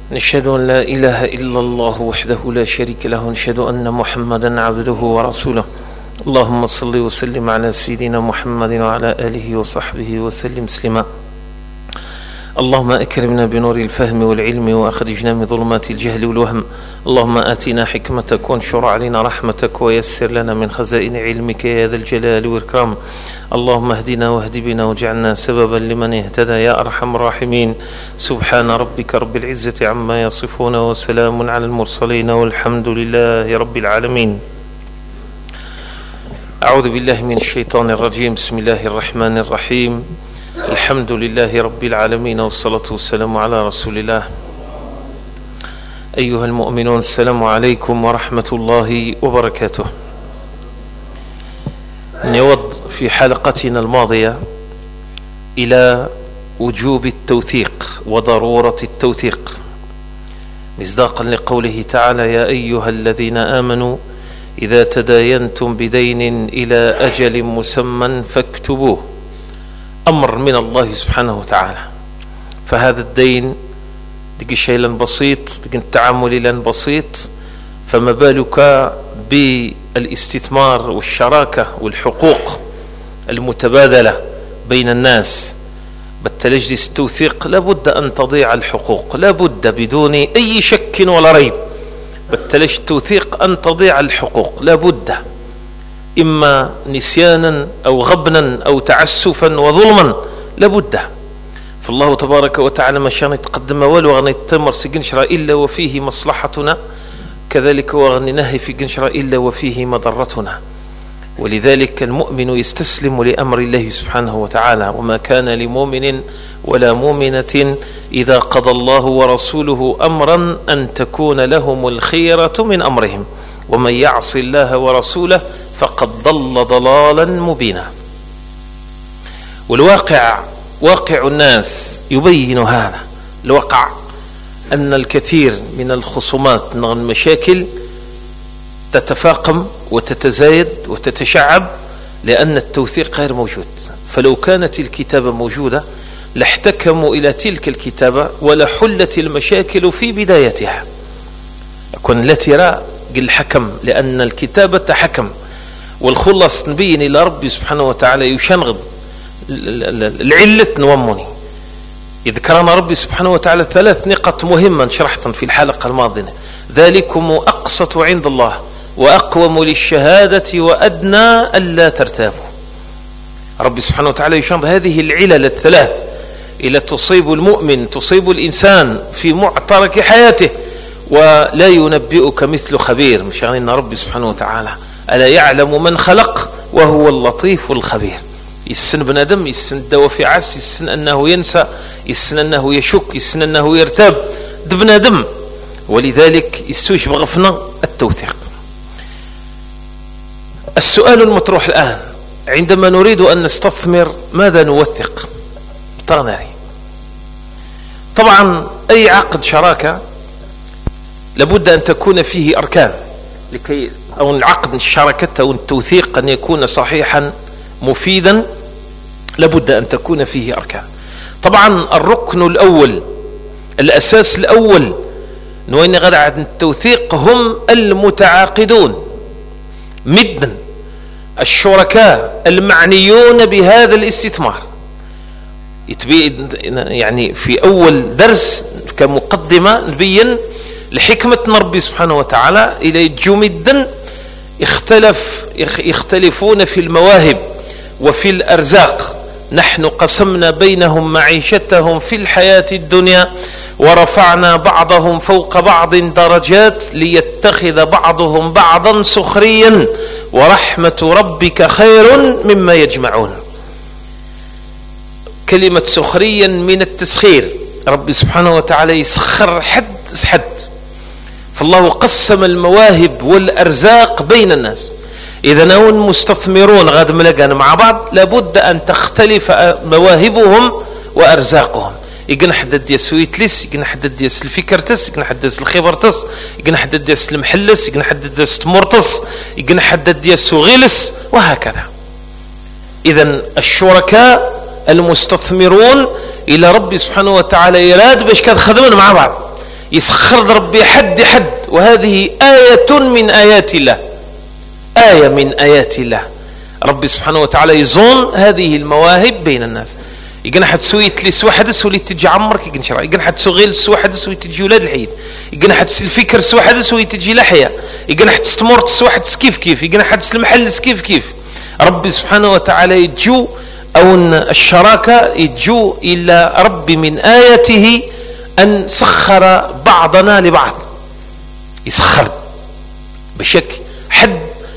نشهد أن لا إله إلا الله وحده لا شريك له، نشهد أن محمدا عبده ورسوله. اللهم صل وسلم على سيدنا محمد وعلى آله وصحبه وسلم تسليما. اللهم أكرمنا بنور الفهم والعلم وأخرجنا من ظلمات الجهل والوهم. اللهم آتنا حكمتك وانشر علينا رحمتك ويسر لنا من خزائن علمك يا ذا الجلال والإكرام. اللهم اهدنا واهد بنا واجعلنا سببا لمن اهتدى يا أرحم الراحمين. سبحان ربك رب العزة عما يصفون وسلام على المرسلين والحمد لله رب العالمين. أعوذ بالله من الشيطان الرجيم. بسم الله الرحمن الرحيم. الحمد لله رب العالمين والصلاة والسلام على رسول الله. أيها المؤمنون، السلام عليكم ورحمة الله وبركاته. نود في حلقتنا الماضية إلى وجوب التوثيق وضرورة التوثيق، مصداقا لقوله تعالى: يا أيها الذين آمنوا إذا تداينتم بدين إلى أجل مسمى فاكتبوه. أمر من الله سبحانه وتعالى. فهذا الدين دق شيء بسيط، دق التعامل بسيط، فما بالك بالاستثمار والشراكة والحقوق المتبادلة بين الناس. بالتلجلس التوثيق لابد أن تضيع الحقوق، لابد بدون أي شك ولا ريب. بالتلجلس التوثيق أن تضيع الحقوق لابد، إما نسيانا أو غبنا أو تعسفا وظلما لابد. فالله تبارك وتعالى ما شان يتقدم والو غني تمر سجنشرا إلا وفيه مصلحتنا، كذلك وغني نهي في جنشرا إلا وفيه مضرتنا. ولذلك المؤمن يستسلم لأمر الله سبحانه وتعالى. وما كان لمؤمن ولا مؤمنة إذا قضى الله ورسوله أمرا أن تكون لهم الخيرة من أمرهم، ومن يعص الله ورسوله فقد ضل ضلالا مبينا. والواقع، واقع الناس يبين هذا الواقع، أن الكثير من الخصومات والمشاكل تتفاقم وتتزايد وتتشعب لأن التوثيق غير موجود. فلو كانت الكتابة موجودة لاحتكموا إلى تلك الكتابة ولحلت المشاكل في بدايتها. يكون لا ترى الحكم، لأن الكتابة حكم. والخلص نبين إلى ربي سبحانه وتعالى يشنغض العلة نومني. يذكرنا ربي سبحانه وتعالى 3 نقط مهمة شرحتهم في الحلقة الماضية: ذلكم أقسط عند الله وأقوم للشهادة وأدنى ألا ترتابوا. ربي سبحانه وتعالى يشنغض هذه العلل ال3 إلى تصيب المؤمن، تصيب الإنسان في معترك حياته، ولا ينبئك مثل خبير. مش يعني أن ربي سبحانه وتعالى ألا يعلم من خلق وهو اللطيف الخبير. يسن بنادم، يسن الدوافع، يسن أنه ينسى، يسن أنه يشك، يسن أنه يرتاب بنادم. ولذلك يستوجب غفنا التوثيق. السؤال المطروح الآن: عندما نريد أن نستثمر ماذا نوثق؟ ترى طبعا أي عقد شراكة لابد أن تكون فيه أركان لكي أو العقد الشراكة أو التوثيق أن يكون صحيحا مفيدا، لابد أن تكون فيه أركان. طبعا الركن الأول، الأساس الأول نوين غير عن التوثيق هم المتعاقدون مدا، الشركاء المعنيون بهذا الاستثمار. يعني في أول درس كمقدمة نبين لحكمة ربي سبحانه وتعالى إلى جمدا يختلفون في المواهب وفي الأرزاق. نحن قسمنا بينهم معيشتهم في الحياة الدنيا ورفعنا بعضهم فوق بعض درجات ليتخذ بعضهم بعضا سخريا ورحمة ربك خير مما يجمعون. كلمة سخريا من التسخير، ربي سبحانه وتعالى يسخر حد. فالله قسم المواهب والأرزاق بين الناس. إذا نون مستثمرون غاد ملقان مع بعض لابد أن تختلف مواهبهم وأرزاقهم. يقن حدد ديال سويتلس، يقن حدد ديال الفكرتس، يقن حدد ديال الخبرتس، يقن حدد ديال المحلس، يقن حدد ديال المرتس، يقن حدد ديال سوغيلس، وهكذا. إذا الشركاء المستثمرون إلى ربي سبحانه وتعالى يراد باش كتخدمون مع بعض، يسخر ربي حد حد، وهذه آية من آيات الله، آية من آيات الله. ربي سبحانه وتعالى يزون هذه المواهب بين الناس. يقنا حد سويت لي سواحد سولي تجي عمرك يقن شرع، يقنا حد سوغيل سواحد سوي تجي ولاد العيد، يقنا حد الفكر سواحد سوي تجي لحية، يقنا حد ستمورت سواحد كيف كيف، يقنا حد المحل كيف كيف. ربي سبحانه وتعالى يجو أو الشراكة يجو إلا ربي من آياته أن سخر بعضنا لبعض، يسخر بشك حد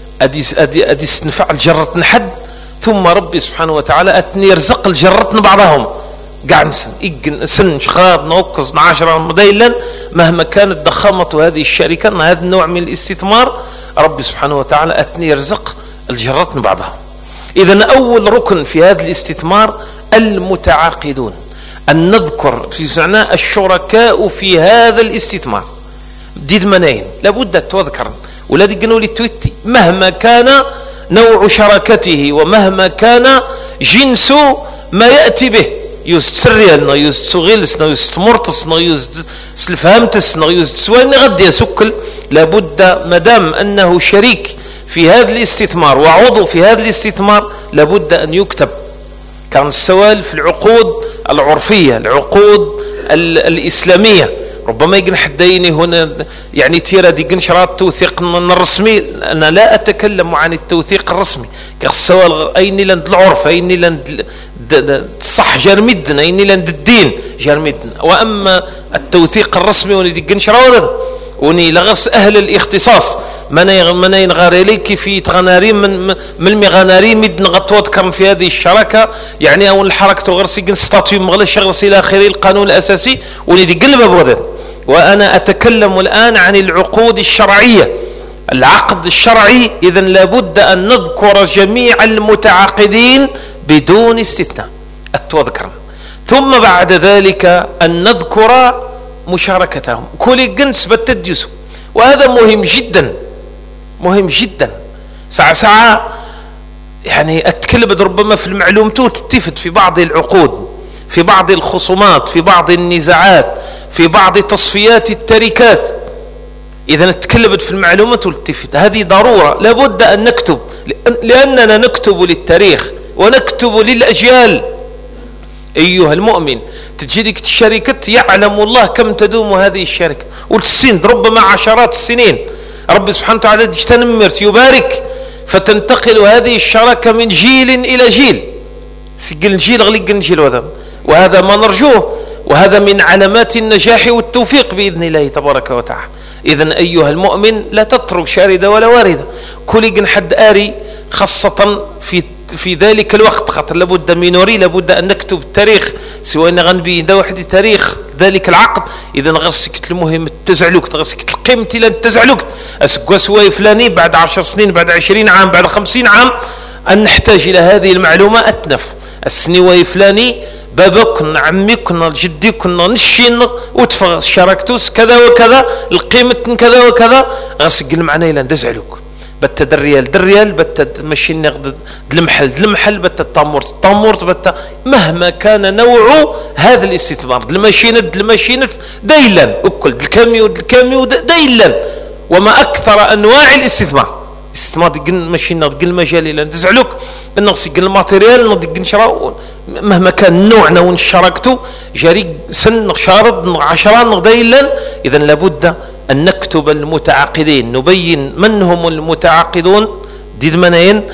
أدي نفع الجرتنا حد، ثم ربي سبحانه وتعالى أتني يرزق الجرتنا بعضهم قاعد سن شخار نوقز 10 مديلا مهما كانت ضخامة هذه الشركة. هذا النوع من الاستثمار ربي سبحانه وتعالى أتني يرزق الجرتنا بعضهم. إذن أول ركن في هذا الاستثمار المتعاقدون، أن نذكر في معنى الشركاء في هذا الاستثمار ديد منين لابد تذكر ولادي قنوا لي تويتي مهما كان نوع شراكته ومهما كان جنس ما يأتي به، يوست سريالنا يوست سغيلسنا يوست مرتصنا يوست سلفهمتسنا يوست سوين غدي سكل، لابد مدام أنه شريك في هذا الاستثمار وعضو في هذا الاستثمار لابد أن يكتب. كان السوال في العقود العرفية، العقود الإسلامية، ربما يقن حديني هنا يعني تيرا دي قن شراب توثيق الرسمي. أنا لا أتكلم عن التوثيق الرسمي كالسوال أيني لند العرف أيني لند الصح جرمدنا أيني لند الدين جرمدنا، وأما التوثيق الرسمي وني دي قن شراب وني لغس أهل الاختصاص من ينغاري لك في تغناري من المغناري مد نغطوت كم في هذه الشراكة يعني أول الحركة غرسي قن ستاتيو مغلى شغرسي إلى آخره القانون الأساسي ولدي قلب بغداد. وأنا أتكلم الآن عن العقود الشرعية، العقد الشرعي. إذن لابد أن نذكر جميع المتعاقدين بدون استثناء التوذكر، ثم بعد ذلك أن نذكر مشاركتهم كل جنس بالتديس، وهذا مهم جدا مهم جدا. ساعة يعني أتكلم ربما في المعلومة تتفت في بعض العقود، في بعض الخصومات، في بعض النزاعات، في بعض تصفيات التركات. إذا اتكلمت في المعلومة والتفت، هذه ضرورة لابد أن نكتب، لأننا نكتب للتاريخ ونكتب للأجيال. أيها المؤمن تجدك الشركة يعلم الله كم تدوم هذه الشركة والسن ربما عشرات السنين. رب سبحانه وتعالى اجتنمرت يبارك فتنتقل هذه الشراكة من جيل إلى جيل، سجل جيل غلق جيل، وهذا ما نرجوه، وهذا من علامات النجاح والتوفيق بإذن الله تبارك وتعالى. إذن أيها المؤمن لا تترك شاردة ولا واردة، كل حد آري خاصة في ذلك الوقت، خاطر لابد مينوري لابد أن نكتب التاريخ سواء غنبي دا واحد تاريخ ذلك العقد. إذا غرسك المهم تزعلوك غرسك القيمتي لن تزعلوك أسقوا سواء فلاني بعد 10 سنين بعد 20 عام بعد 50 عام أن نحتاج إلى هذه المعلومة أتنف السنوي فلاني بابك عمك جدك نشين وتفغ شاركتوس كذا وكذا القيمة كذا وكذا غرسك المعنى لن تزعلوك بتا دريال بتا ماشي نقد المحل بتا الطامورت بتا مهما كان نوع هذا الاستثمار الماشينة دايلا وكل الكاميو دايلا. وما أكثر أنواع الاستثمار ديال ماشينة ديال المجال إلا تزعلوك النقص ديال الماتيريال ديال شراء مهما كان النوع نون شاركتو جاري سن شارد 10 دايلا. إذا لابد أن نكتب المتعاقدين، نبين من هم المتعاقدون ديد منين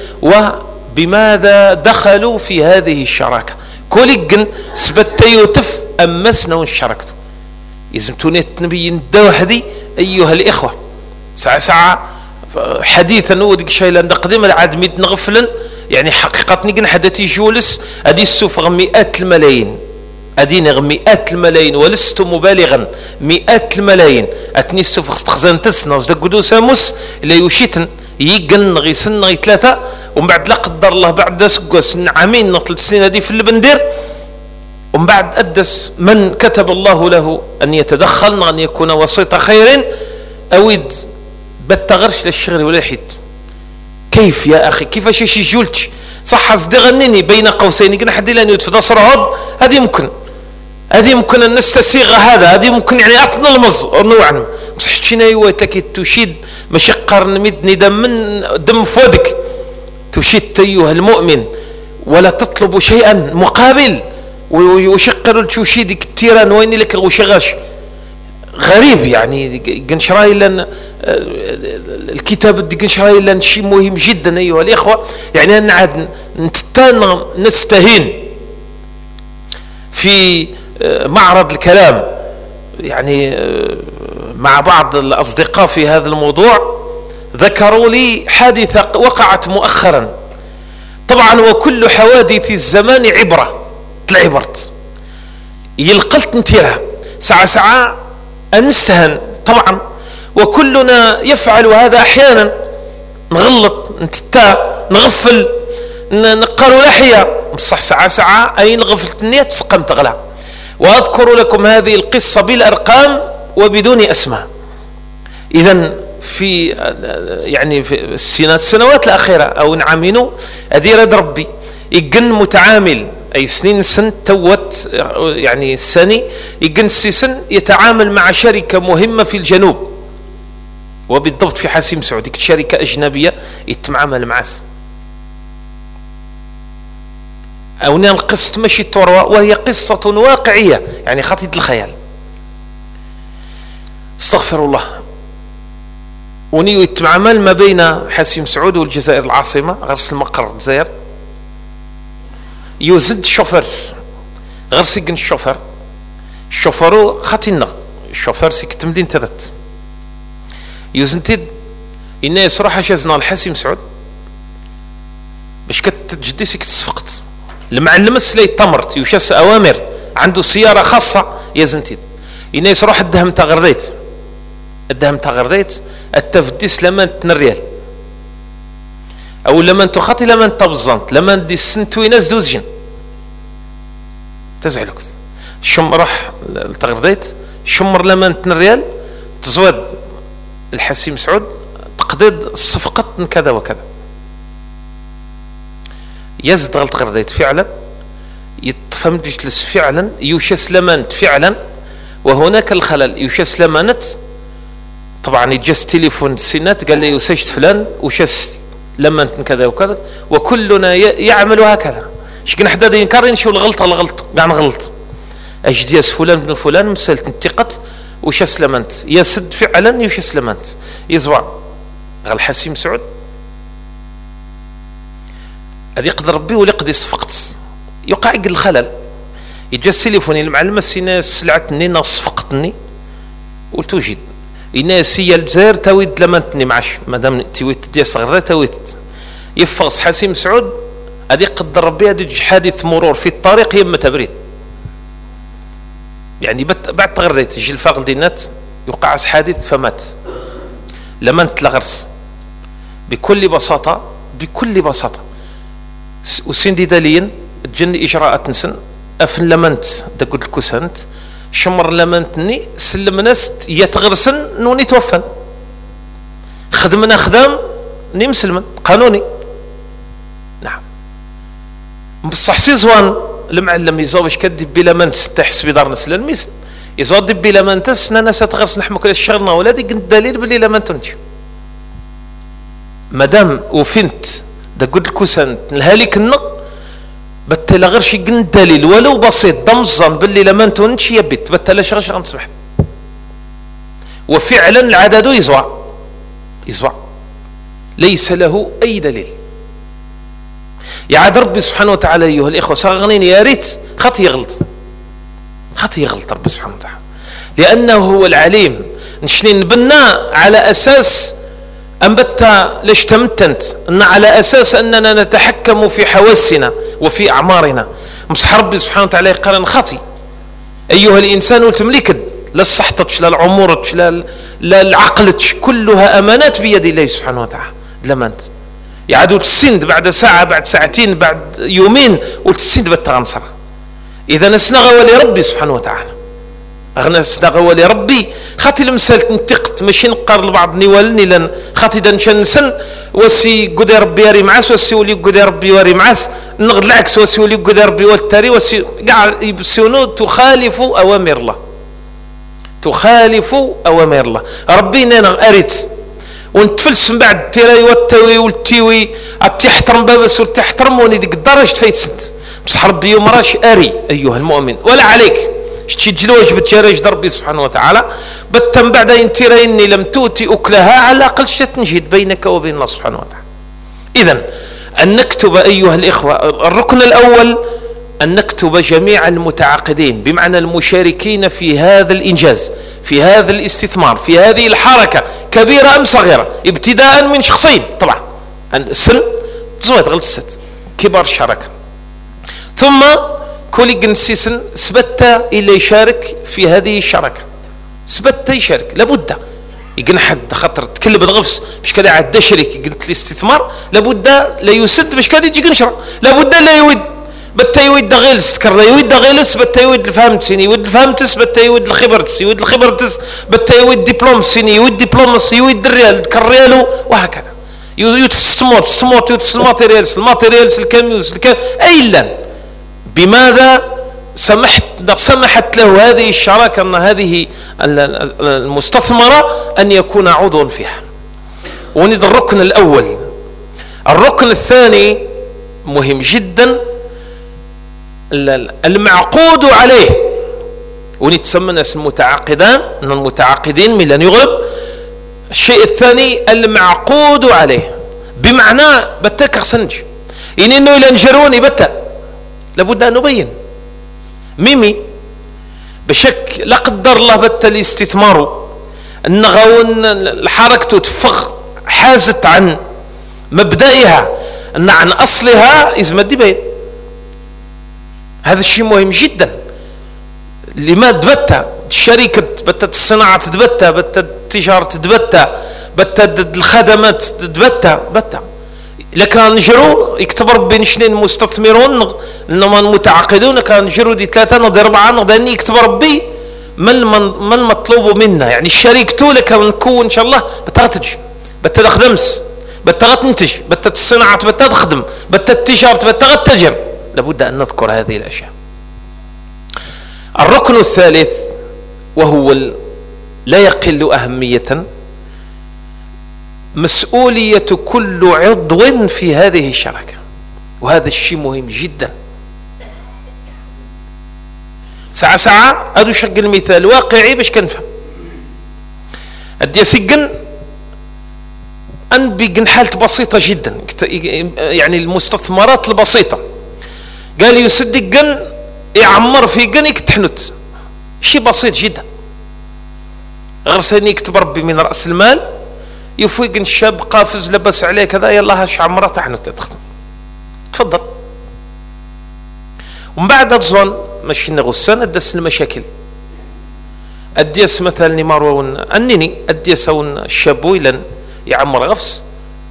وبماذا دخلوا في هذه الشراكة. كل سبت يوتف أمسنا ونشاركتوا يزمتوني نبين دوحدي أيها الإخوة. ساعة حديثا وديك شيء لان قديم العاد ميت نغفلن يعني حقيقة نيجن حدثي جولس أدي السوفغ مئات الملايين أدينا مئات الملايين ولست مبالغا مئات الملايين أتني السوفغ استخزان تسنا قدو ساموس لا يوشيتن يجن غيسن غي 3 ومن بعد لا قدر الله بعد سقوس عامين 3 سنين هذه في البندير ومن بعد أدس من كتب الله له أن يتدخل أن يكون وسيط خير أويد بتغرش للشغل ولا حيت. كيف يا أخي كيفاش شي جولتش صح صدغنيني بين قوسين قلنا حد لان يتفضل صرعب هذه ممكن هذه ممكن أن نستسيغ هذه ممكن يعني أتنلمز نوعا مسحتشينا يواتك تشيد مشقر نمد دم فودك تشيد أيها المؤمن ولا تطلب شيئا مقابل وشقر تشيدك التيران وين لك وشغاش غريب يعني قنشراي لان الكتاب قنشراي لان شيء مهم جدا أيها الإخوة. يعني أن عاد نستهين في معرض الكلام يعني مع بعض الأصدقاء في هذا الموضوع. ذكروا لي حادثة وقعت مؤخرا. طبعا وكل حوادث الزمان عبرة العبرت يلقلت نتيرها ساعة أن نستهن طبعا وكلنا يفعل هذا أحيانا نغلط نتتا نغفل نقروا لحية مصح ساعة أي نغفلت النية تسقم تغلى. وأذكر لكم هذه القصة بالأرقام وبدون أسماء. إذن في يعني في السنوات الأخيرة أو نعامينو أدير ربي يقن متعامل أي سنين سن توت يعني السني يقن سن يتعامل مع شركة مهمة في الجنوب وبالضبط في حاسم سعودي شركة أجنبية يتعامل معها أو القصة ماشي تروى وهي قصة واقعية يعني خطية الخيال. استغفر الله. ونيو يتعامل ما بين حاسم سعود والجزائر العاصمة غرس المقر الجزائر يوزد شوفرز غرس يقن الشوفرو خاتينا الشوفر سيكت مدينة تذت يوزنتد إنه صراحة شازنا الحاسم سعود باش كتجدي سيكت صفقت المعلم السلي تمرت يوشاس أوامر عنده سيارة خاصة يزنتد إنه صراحة الدهم تغرديت التفديس لما تنريال أو لما تخاطي لما تبزنت لما دي السنتوي ناس دوزجن تزعلك شمر راح تغرديت شمر لما تنريال تزود الحسيم سعود تقديد الصفقة كذا وكذا يزد غلط غرديت فعلا يتفهم جلس فعلا يوشس لمنت فعلا وهناك الخلل يوشس لمنت طبعا يجس تليفون السنات قال لي وسجت فلان وشس لمنت كذا وكذا وكلنا يعمل هكذا شكنا حدا ينكرين شو الغلط قاع نغلط اجدياس فلان بن فلان مسألة انتقت وشس لمنت يسد فعلا يوشس لمنت يزوع غال حسيم سعود هذا يقدر ربي ولا يقدر صفقت يوقع الخلل يجس تليفوني المعلم السنة سلعتني نصفقتني وتوجد الناس هي الجزائر تويد لمنتني معش مادام تويت ديال صغيره تويت يفغص حسيم سعود هذه قدر ربي هذه حادث مرور في الطريق يما تبريد يعني بعد تغريت يجي الفاقل دينات يوقع حادث فمات لمنت لغرس بكل بساطه وسندي داليا تجني اجراءات نسن افن لمنت تقول الكسنت شمر لمنتني سلم ناس يتغرسن نوني توفن خدمنا خدام ني مسلمن قانوني نعم بصح سي زوان المعلم يزوب باش كدب بلا منت تحس بدار نسل الميس يزوب دب بلا منت ناس تغرس نحمك الشغلنا ولادي قلت دليل بلي لا منتنج مادام وفنت دا قلت الكسنت الهاليك النق بتلا غير شي قن دليل ولو بسيط ضمزن باللي لما نتونش يبت بتلا شغل غنصبح وفعلا العدد يزوع ليس له اي دليل. يعاد ربي سبحانه وتعالى ايها الاخوه صغرين يا ريت خطي يغلط ربي سبحانه وتعالى لانه هو العليم نشني نبنى على اساس أنبت ليش تمتنت أن على أساس أننا نتحكم في حواسنا وفي أعمارنا مصح ربي سبحانه وتعالى قال خطي أيها الإنسان وتملكت لا صحتك لا العمرك لا العقلك كلها أمانات بيد الله سبحانه وتعالى لما أنت يعادوا تسند بعد ساعة بعد ساعتين بعد يومين وتسند بالتغنصر إذا نسنغ ولي ربي سبحانه وتعالى أغنى سنغ ولي ربي خاطي المسألة نتقت ماشي نقار لبعض نيوالني لان خاطي دا نشان نسن وسي قدي ربي ياري معاس وسي ولي قدي ربي ياري معاس نغد العكس وسيولي قد ربي والتاري قاع يبسونو تخالف أوامر الله، تخالف أوامر الله. ربي نانا أريت ونتفلس من بعد تيراي والتوي والتيوي التحترم بابس والتحترم وني ديك الدرجة فايتسد بصح ربي يوم راش أري أيها المؤمن ولا عليك شتي جلوج بتجارج ربي سبحانه وتعالى بتم بعد ان ترى اني لم تؤتي اكلها على الاقل تنجد بينك وبين الله سبحانه وتعالى. اذا ان نكتب ايها الاخوه الركن الاول ان نكتب جميع المتعاقدين بمعنى المشاركين في هذا الانجاز، في هذا الاستثمار، في هذه الحركه كبيره ام صغيره، ابتداء من شخصين طبعا السن تزويد غلط الست كبار الشركه، ثم كل جنسيسن سبت إلا يشارك في هذه الشركة، سبت يشارك لابد يقن حد خطر تكلب الغفص مش كده عاد شريك قلت الاستثمار لابد لا يسد مش كده يجي نشرة لابد لا يود بتا يود غيلس تكر لا يود غيلس بتا يود الفهمتسين يود الفهمتس بتا يود الخبرتس يود الخبرتس بتا يود دبلومسين يود دبلومس يود الريال تكريالو وهكذا يود السموت يود الماتيريالز الكاميوز ايلا. بماذا سمحت له هذه الشراكة أن هذه المستثمرة أن يكون عضوا فيها. ونذ الركن الأول. الركن الثاني مهم جدا المعقود عليه ونتسمى ناس المتعاقدان من المتعاقدين من لن يغلب. الشيء الثاني المعقود عليه بمعنى بتاك سنج يعني انه الى نجروني بتا لابد ان نبين ميمي بشك لا قدر الله بتا الاستثمار النغاون الحركة تفغ حازت عن مبدئها ان عن اصلها ازمة دبين. هذا الشيء مهم جدا. لما تبتا الشركة بتا الصناعة تبتا بتا التجارة تبتا بتا الخدمات تبتا لكان نجرو يكتب ربي نشنين مستثمرون انما المتعاقدون كان نجرو دي 3 نضي 4 نضي يكتب ربي ما المطلوب منا. يعني الشركة لك نكون ان شاء الله بتغتج بتخدمس بتغتنتج بتا الصناعة بتخدم بتا التجارة بتغتجر. لابد ان نذكر هذه الاشياء. الركن الثالث وهو لا يقل أهمية مسؤولية كل عضو في هذه الشراكة. وهذا الشيء مهم جدا. ساعة هذا شق المثال واقعي باش كنفهم. أدي سجن أن بيجن حالة بسيطة جدا يعني المستثمرات البسيطة قال يصدق جن يعمر في جنك تحنت شيء بسيط جدا غير سني يكتب ربي من رأس المال يفوق الشاب قافز لبس عليه كذا يلا هاش عمره تحنت تخدم تفضل. ومن بعد أتظن ماشي نغسان أدس المشاكل أديس مثلا نمارون أنني أديس أون الشابو إلى يعمر غفص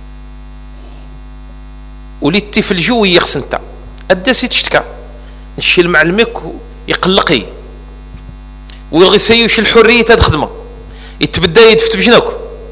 وليتي في الجو يخسنتا أديس يتشتكى نشي المعلمك يقلقي ويلغي سيوش الحرية تخدمه يتبدا يدفت بجناكو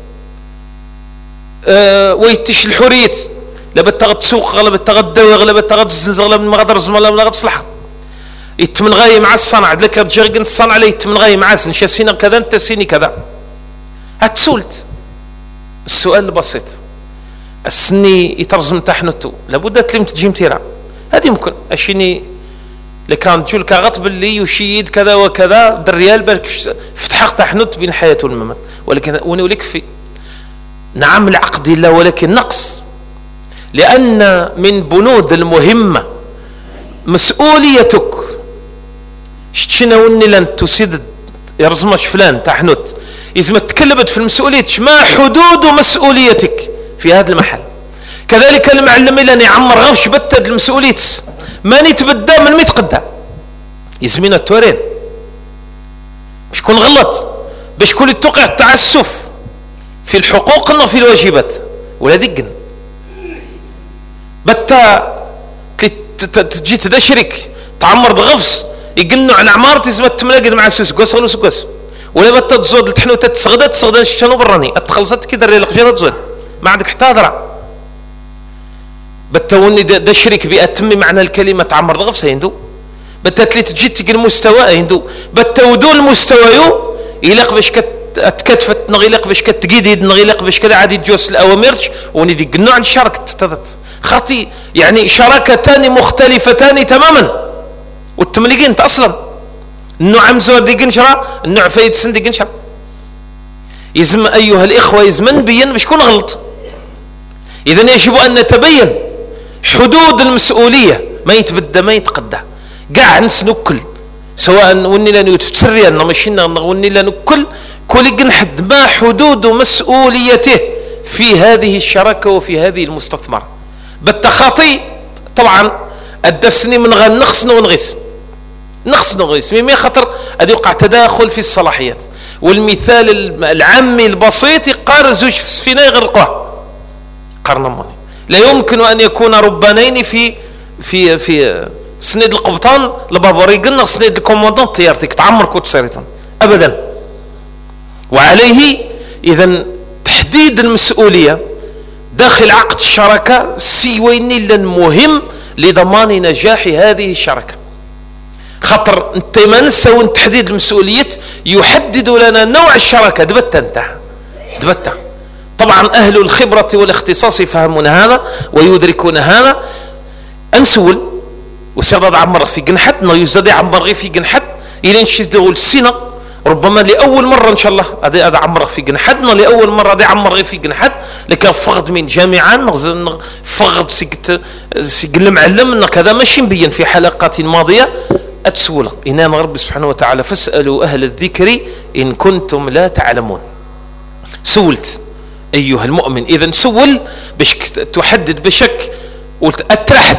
ويتش الحرية لا بتغد تسوق غلا بتغد داوي غلا بتغد الزنز غلا من غدر زما لا من غد تصلح يتمن غاي مع الصنعة لك تجرقن الصنعة عليه يتمن غاي مع نشا سينا كذا انت سيني كذا هتسولت. السؤال البسيط السني يترجم تحنتو لابد تلم تجيم تيرا هذه يمكن اشيني لكان تقول كغطب اللي يشيد كذا وكذا بالريال بالك فتحق تحنت بين حياة والممات. ولكن ولك في نعم العقد لا ولكن نقص لأن من بنود المهمة مسؤوليتك شنو وني لن تسد يرزمش فلان تحنت إذا ما تكلمت في المسؤولية ما حدود مسؤوليتك في هذا المحل. كذلك المعلم لن يعمر غفش بتد المسؤولية ماني تبدا من ميتقدى يزمين التورين باش يكون غلط باش يكون توقع التعسف في الحقوق وفي الواجبات ولا دقن بتا تجي تدشرك تعمر بغفص يقنوا على عمارتي زعما تملاقد مع سوس قوس غلوس قوس ولا بتا تزود التحنوت تسغدات شنو براني اتخلصت كي دري الخجيره تزود ما عندك حتى هضره بتوني دا شريك بأتم معنى الكلمة تعمر ضغف سيندو بتتلي تجي تلقى المستوى يندو بتودو المستوى يلاق باش كتكتفت نغيلق باش كتقيد نغيلق باش كذا عادي تجوس الاوامرش وندي النوع الشركه خطي يعني شراكتان مختلفتان تماما والتمليقين انت اصلا النوع مزور دي قنشره النوع فايد سن دي قنشره يزم ايها الاخوه يزمن بين باش يكون غلط. اذا يجب ان نتبين حدود المسؤوليه ما يتبدى ما يتقدى قاع نسنكل سواء وني لا نتسري أن ماشينا وني لا نكل كل جنحد ما حدود مسؤوليته في هذه الشراكة وفي هذه المستثمرة بالتخاطي طبعا الدسني من غير نخص نغيس مما خطر أدي يقع تداخل في الصلاحيات. والمثال العامي البسيط يقار زوج في السفينة يغرقوها قرنموني لا يمكن أن يكون ربانين في سند القبطان لبابوري قلنا سند الكوموندون طيارتك تعمر كوت ساريتون ابدا. وعليه اذا تحديد المسؤوليه داخل عقد الشراكه سيوين مهم لضمان نجاح هذه الشراكه. خطر انت ما نسوا تحديد المسؤوليه يحدد لنا نوع الشراكه دبت طبعا اهل الخبره والاختصاص يفهمون هذا ويدركون هذا. انسول وسيادة عمر في جنحت يزداد عمر في جنحت إلى نشدوا السنة ربما لأول مرة إن شاء الله هذا عمر في جنحتنا لأول مرة هذا عمر في جنحت لكن فقد من جامعة فقد سجل معلم كذا ماشي مبين في حلقات ماضية أتسول إنام رب سبحانه وتعالى فاسألوا أهل الذكر إن كنتم لا تعلمون. سولت أيها المؤمن إذا سول باش تحدد بشك قلت أترحب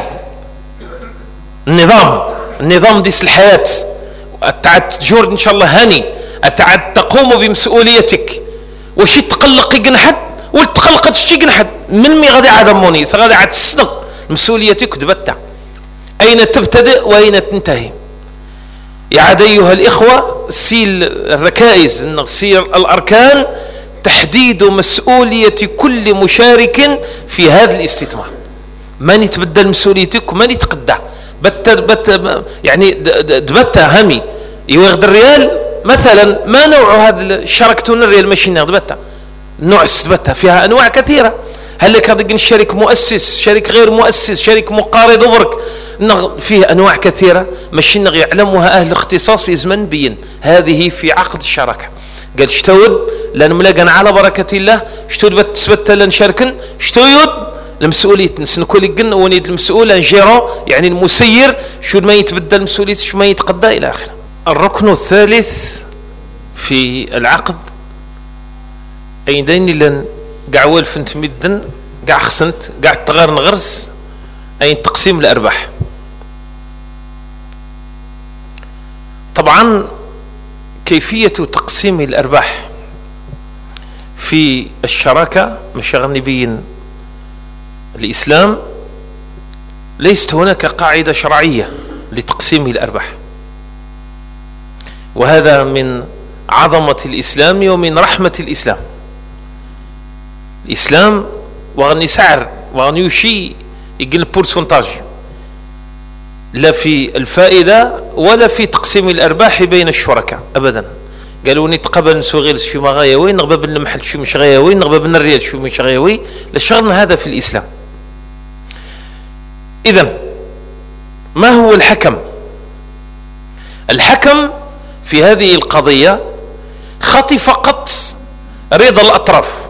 النظام ديس الحياة أتعد تجور إن شاء الله هاني أتعد تقوم بمسؤوليتك وشي تقلق جنحد والتقلقت شي جنحد من مي غادي عدموني غادي عاد تصدق مسؤوليتك دبتها أين تبتدئ وأين تنتهي. يا أيها الإخوة سيل الركائز سير الأركان تحديد مسؤولية كل مشارك في هذا الاستثمار. من يتبدل مسؤوليتك ومن يتقدى يعني دبتها همي يواخد الريال مثلا ما نوع هذا الشركة الريال ماشي دبتها نوع دبتها فيها انواع كثيره. هل لك هذا الشريك مؤسس شريك غير مؤسس شريك مقارض وبرك فيه انواع كثيره ماشي يعلمها اهل الاختصاص يزمن بين هذه في عقد الشراكه. قال اشتود لان ملاقنا على بركه الله اشتود بتثبت لن شركن اشتود المسؤولية نسنكو لقن ونيد المسؤول انجيرو يعني المسير شو ما يتبدل مسؤوليته شو ما يتقدى الى اخره. الركن الثالث في العقد اين دين لن قاع والفنت مدن قاع خسنت قاع تغير نغرس اين تقسيم الارباح. طبعا كيفية تقسيم الارباح في الشراكة مش غنبين الإسلام ليست هناك قاعدة شرعية لتقسيم الأرباح وهذا من عظمة الإسلام ومن رحمة الإسلام. الإسلام وغني سعر وغني يشي يقل بورسونتاج لا في الفائدة ولا في تقسيم الأرباح بين الشركاء أبدا. قالوا نتقبل نسوغيل شو ما غايوي نغبب المحل شو مش غايوي نغبب الريال شو مش غايوي لشغلنا هذا في الإسلام. إذن ما هو الحكم؟ الحكم في هذه القضية خطي فقط رضا الأطراف.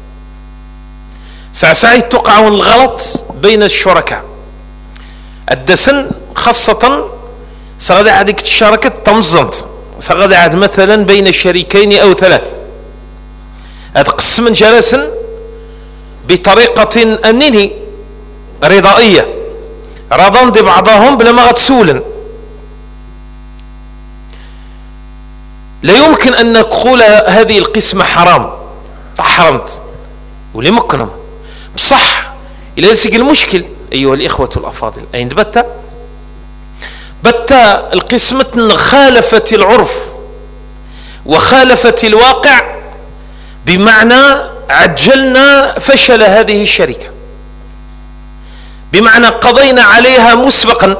ساعة تقع الغلط بين الشركاء الدسن خاصة سغادي عادك الشركة تمزنت سغادي عاد مثلا بين شريكين أو ثلاث أتقسم جلسا بطريقة أنني رضائية رضان دي بعضهم بلا ما غتسولن. لا يمكن أن نقول هذه القسمة حرام حرمت ولي مكنم بصح إلى يسيق المشكل أيها الإخوة الأفاضل أين بتا القسمة خالفت العرف وخالفت الواقع بمعنى عجلنا فشل هذه الشركة بمعنى قضينا عليها مسبقا،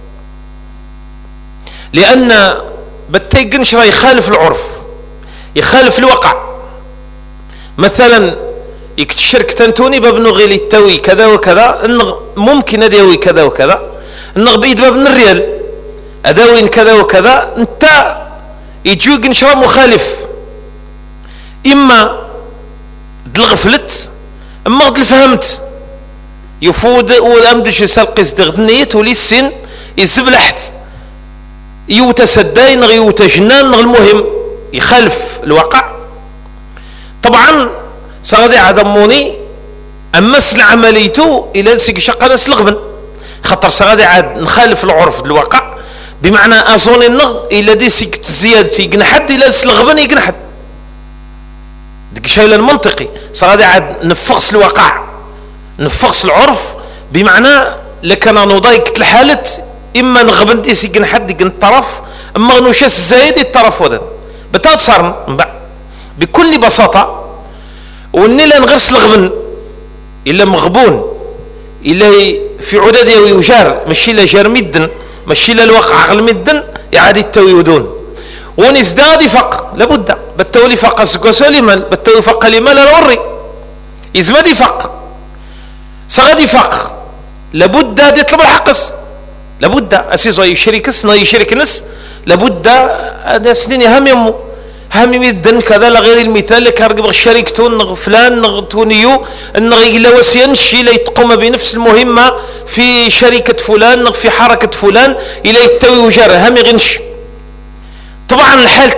لأن بتيقنش راه يخالف العرف، يخالف الواقع. مثلا الشرك تنتوني باب نغيلي التوي كذا وكذا، ممكن اداوي كذا وكذا، بيد باب الريال اداوين كذا وكذا، انت يجوك نشرا مخالف، اما دلغفلت اما دلفهمت يفود والامدش يسلقس دغدنيت ولي السن يزبلحت يوتسداين يوتجنان. المهم يخالف الواقع. طبعا صغدي عدموني امس العمليتو الى سيك شقنا سلغبن، خطر صغدي عاد نخالف العرف الواقع، بمعنى اظن النغ الى دي سيك تزيادتي يقنحد الى سلغبن يقنحد ديك شايل المنطقي. صغدي عاد نفقس الواقع، نفقس العرف، بمعنى لكن نضايق الحالة اما نغبن دي سيك نحد يقن الطرف، اما نوشاس الزايد الطرف ودن بتات صار بكل بساطة. واني لا نغرس الغبن الا مغبون الا في عدد ويجار، ماشي لا جار مدن، ماشي لا الواقع غل مدن يعادي التويودون. ونزداد فق لابد بالتولي فق سليمان بالتولي فق لما لا نوري يزمد فق صغدي فق لابد هذا يطلب الحقس، لابد اسيس يشركس يشرك نس، لابد هذا سنين هم يمو هم يمدن كذا لغير المثال لك رقب الشركتون فلان نغتونيو ان لا وسيان شي لا يتقوم بنفس المهمه في شركه فلان في حركه فلان الى يتوي وجاره هم يغنش. طبعا الحالة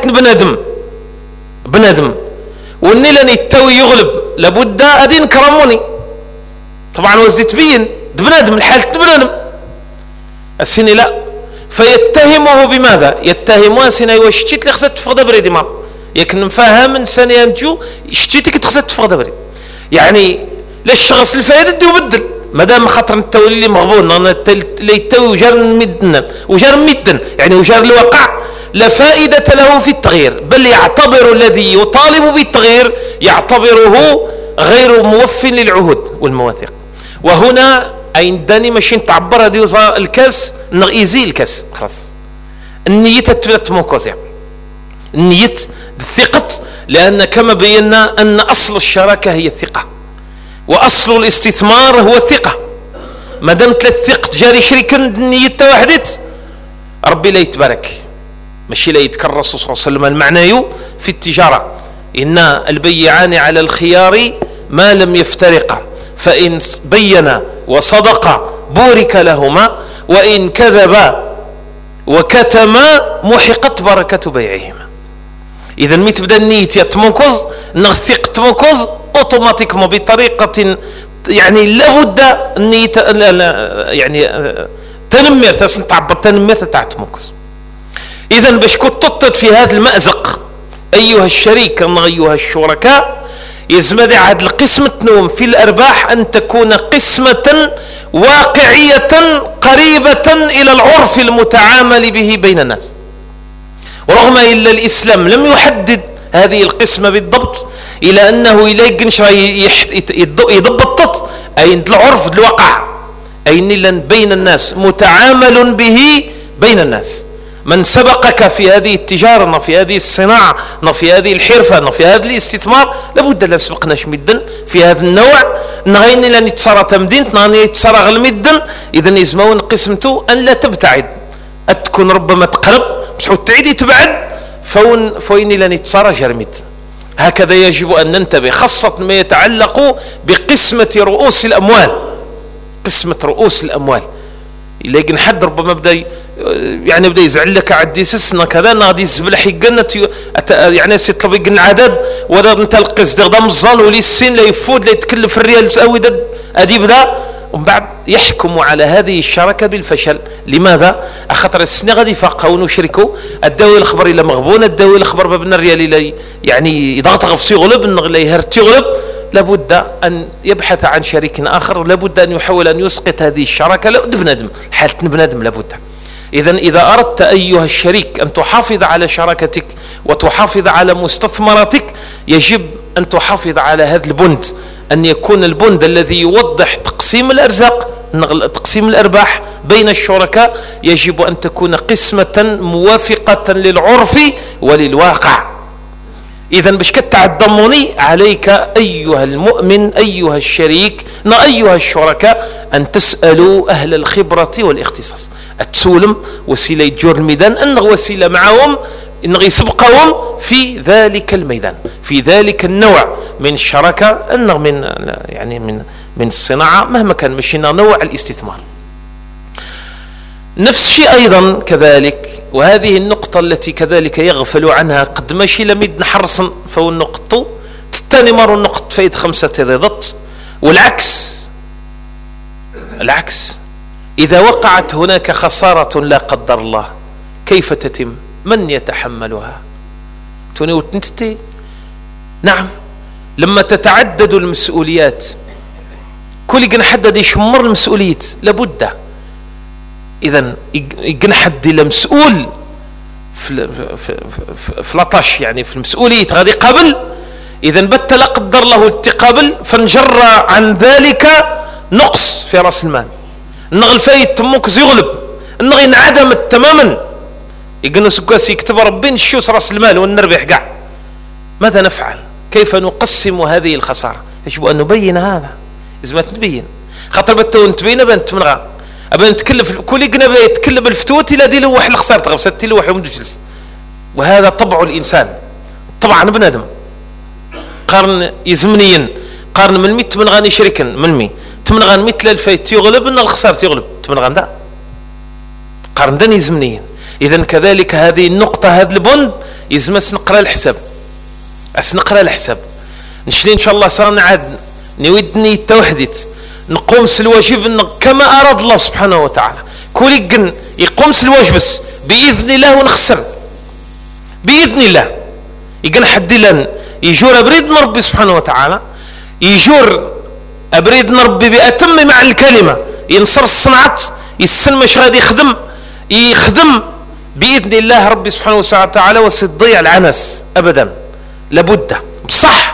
بنادم واني لن يتوي يغلب لابد ادين كرموني. طبعا وزي تبين بنادم الحالة بنادم السني لا، فيتهمه بماذا؟ يتهمه سنة وشتيت اللي خصت تفقد بريدي ما يكن نفهم من سنة يمجو شتيتك تخصت تفقد بريد، يعني لاش شخص الفائدة دي وبدل مادام خاطر التولي اللي مغبون انا اللي يتوي وجار مدن يعني وجار الواقع لا فائدة له في التغيير، بل يعتبر الذي يطالب بالتغيير يعتبره غير موف للعهود والمواثيق. وهنا أين داني ماشي تعبر هذه الكاس نغيزي الكاس خلاص النية تبدأ موكوزيا النية الثقة، لأن كما بينا أن أصل الشراكة هي الثقة وأصل الاستثمار هو الثقة. ما دامت الثقة جاري شريكا النية واحدت ربي لا يتبارك، ماشي لا يتكرر الرسول صلى الله عليه وسلم المعنى في التجارة إن البيعان على الخيار ما لم يفترقا، فإن بينا وصدقا بورك لهما وإن كذبا وكتما محقت بركة بيعهما. إذا مي تبدا النية تمنكوز نغثق تمنكوز أوتوماتيكمون بطريقة يعني لابد النية يعني تنمير تعبر تنمير تاع تمنكوز. إذا باش كنت في هذا المأزق أيها الشريك أيها الشركاء يزمد عاد القسمة نوم في الأرباح أن تكون قسمة واقعية قريبة إلى العرف المتعامل به بين الناس. ورغم إلا الإسلام لم يحدد هذه القسمة بالضبط إلى أنه يلاقنش يضبطت أي العرف الواقع أي بين الناس متعامل به بين الناس. من سبقك في هذه التجارة في هذه الصناعة في هذه الحرفة في هذا الاستثمار لابد لا سبقناش مدن في هذا النوع نغيني لن يتصارى تمدين نغيني يتصارى غل مدن. إذن يزمون قسمته أن لا تبتعد تكون ربما تقرب بس تعيد تبعد فوين لن يتصارى جرمد. هكذا يجب أن ننتبه خاصة ما يتعلق بقسمة رؤوس الأموال. قسمة رؤوس الأموال لكن حد ربما بدا يعني بدا يزعل لك عدي سسنا كذا غادي يزبل حقنا يعني سيطلب يقن العدد ولا انت القصد غدا مزان ولي السن لا يفوت لا يتكلف الريال ساوي ادي بدا ومن بعد يحكم على هذه الشراكه بالفشل. لماذا؟ اخطر السنه غادي يفقهوا ونشركوا الداوي الخبر الى مغبون الداوي الخبر بابنا الريال الى يعني يضغط غفسي يغلب لا يهرت يغلب لابد أن يبحث عن شريك آخر، لابد أن يحاول أن يسقط هذه الشراكة لابد بنادم حالة بنادم لابد. إذا أردت أيها الشريك أن تحافظ على شراكتك وتحافظ على مستثمراتك يجب أن تحافظ على هذا البند، أن يكون البند الذي يوضح تقسيم الأرزاق تقسيم الأرباح بين الشركاء يجب أن تكون قسمة موافقة للعرف وللواقع. إذن باش كتعضموني عليك أيها المؤمن أيها الشريك أيها الشركاء أن تسألوا أهل الخبرة والاختصاص. أتسولم وسيلة جور الميدان أن وسيلة معهم إن يسبقهم في ذلك الميدان في ذلك النوع من الشراكة أن من الصناعة مهما كان مشينا نوع الاستثمار. نفس الشيء أيضا كذلك، وهذه النقطة التي كذلك يغفل عنها قد ماشي لمد نحرصن فهو النقطة تتاني مرة النقطة فايد 5 تضغط. والعكس إذا وقعت هناك خسارة لا قدر الله كيف تتم؟ من يتحملها؟ توني وتنتتي. نعم، لما تتعدد المسؤوليات كل يقنحدد يشمر المسؤوليات لابد. إذن يقنحد مسؤول في لطش يعني في المسؤولية غادي قبل. إذن بت لا قدر الله التقابل فنجر عن ذلك نقص في رأس المال، النغ الفايت تموك يغلب، النغ ينعدم تماما. يقولوا سكاس يكتب ربي نشوس رأس المال ونربح كاع. ماذا نفعل؟ كيف نقسم هذه الخسارة؟ يجب أن نبين هذا. إذا ما تبين خاطر بتو نتبين بنت منغا أبا نتكلف كل قنا يتكلم الفتوت إلى دي لوح الخسارة تغفست لوح يوم تجلس. وهذا طبع الإنسان، طبعا بنادم قارن يزمنيا قارن من 100 من غاني شريكا من 100 من غان مثل الفايت يغلب ان الخسارة يغلب من غان دا قارن داني يزمنيا. إذا كذلك هذه النقطة هذا البند يزم نقرا الحساب نقرا الحساب نشري إن شاء الله صرنا عاد نودني توحدت نقوم الواجب كما أراد الله سبحانه وتعالى. كل يقوم الواجب بس بإذن الله ونخسر بإذن الله. يقن حد لن يجور أبريد من ربي سبحانه وتعالى، يجور أبريد من ربي بأتم مع الكلمة، ينصر الصنعة يسن مش غادي يخدم بإذن الله ربي سبحانه وتعالى وسيضيع العنس أبدا. لابد بصح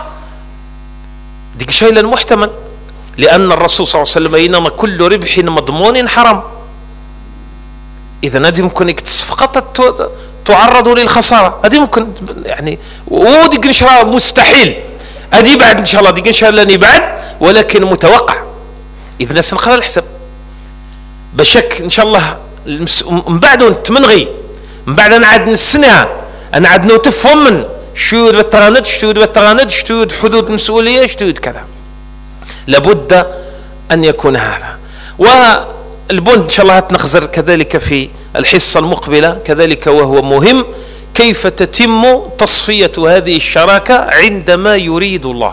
ديك شيء محتمل، لأن الرسول صلى الله عليه وسلم إنما كل ربح مضمون حرام. إذا هذه ممكن فقط تعرض للخسارة، هذه ممكن يعني وديك نشرها مستحيل، هذه بعد إن شاء الله ديك نشرها لاني بعد ولكن متوقع. إذا ناس نقرا الحساب بشك إن شاء الله من بعد تمنغي من بعد أنا عاد نسنها أنا عاد نوتفهم من شتود بالتغاند شتود حدود المسؤولية شتود كذا. لابد أن يكون هذا. والبند إن شاء الله نخزر كذلك في الحصة المقبلة كذلك وهو مهم، كيف تتم تصفية هذه الشراكة عندما يريد الله.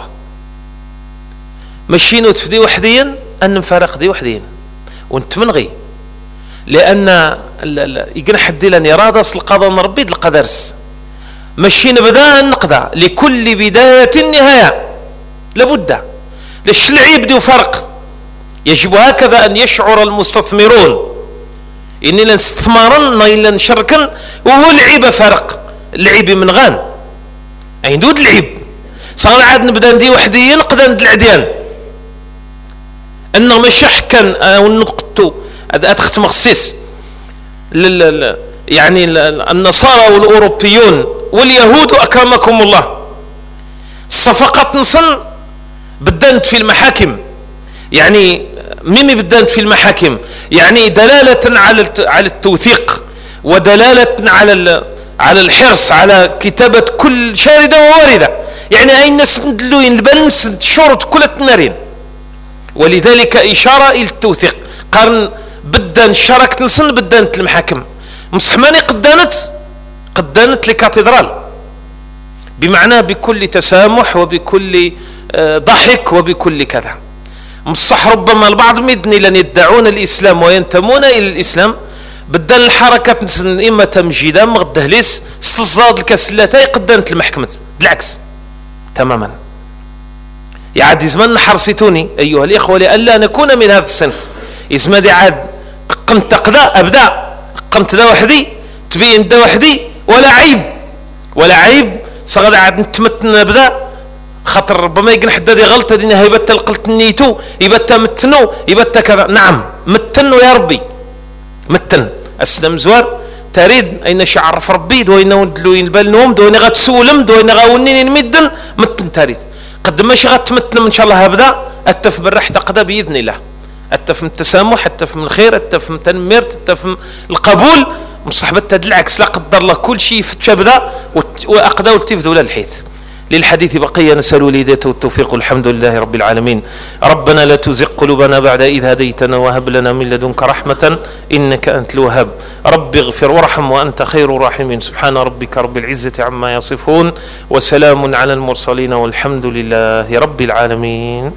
ماشي نوتف دي وحديا أن نفارق دي وحديا ونتمنغي، لأن يقن حد لن يراد أصل القضاء نربي القدرس ماشي نبدا نقضى لكل بداية نهاية. لابد ليش العيب دي فرق. يجب هكذا أن يشعر المستثمرون إننا استثمارا إلا نشركا وهو العيب فرق. العيب من غان أين دود العيب صار عاد نبدا ندي وحديا نقدر ند العديان أنه ماشي حكا أو نقطو أدخت مخصيص يعني النصارى والأوروبيون واليهود أكرمكم الله الصفقات نصن بدنت في المحاكم. يعني ميمي بدنت في المحاكم يعني دلالة على التوثيق ودلالة على الحرص على كتابة كل شاردة وواردة. يعني أي الناس ندلوين البنس شرط كل التنارين، ولذلك إشارة إلى التوثيق. قرن بدن شاركت نصن بدنت المحاكم مصحماني قدانت لكاتدرال بمعنى بكل تسامح وبكل ضحك وبكل كذا. مصح ربما البعض مدني لن يدعون الإسلام وينتمون إلى الإسلام بدل الحركة إما تمجيدا مغدهليس استزاد الكسلاتي قدانت المحكمة بالعكس تماما. يعد زمان حرصتوني أيها الإخوة لألا نكون من هذا الصنف. إزمادي عاد قمت أبدأ قمت ذا وحدي تبين ذا وحدي ولا عيب صغر عاد نتمتن أبدأ خاطر ربما يقن حدا دي غلطه دينا هيبتا قلت نيتو يبتا متنو يبتا كذا. نعم متنو يا ربي متن اسلم زوار تريد اين شعرف ربي دوين ودلو ينبلنهم دوين غتسولم دوين غاونين مدن متن تريد قد ماشي غتمتن ان شاء الله هبدا اتف بالرح تقدا باذن الله اتف من التسامح اتف من الخير اتف من التنمير اتف من القبول مصاحبتها العكس لا قدر الله كل شيء في تشبدا واقدا والتف ولا الحيث. للحديث بقية نسأل الهداية والتوفيق والحمد لله رب العالمين. ربنا لا تزغ قلوبنا بعد إذ هديتنا وهب لنا من لدنك رحمة إنك أنت الوهاب. رب اغفر وارحم وأنت خير الراحمين. سبحان ربك رب العزة عما يصفون وسلام على المرسلين والحمد لله رب العالمين.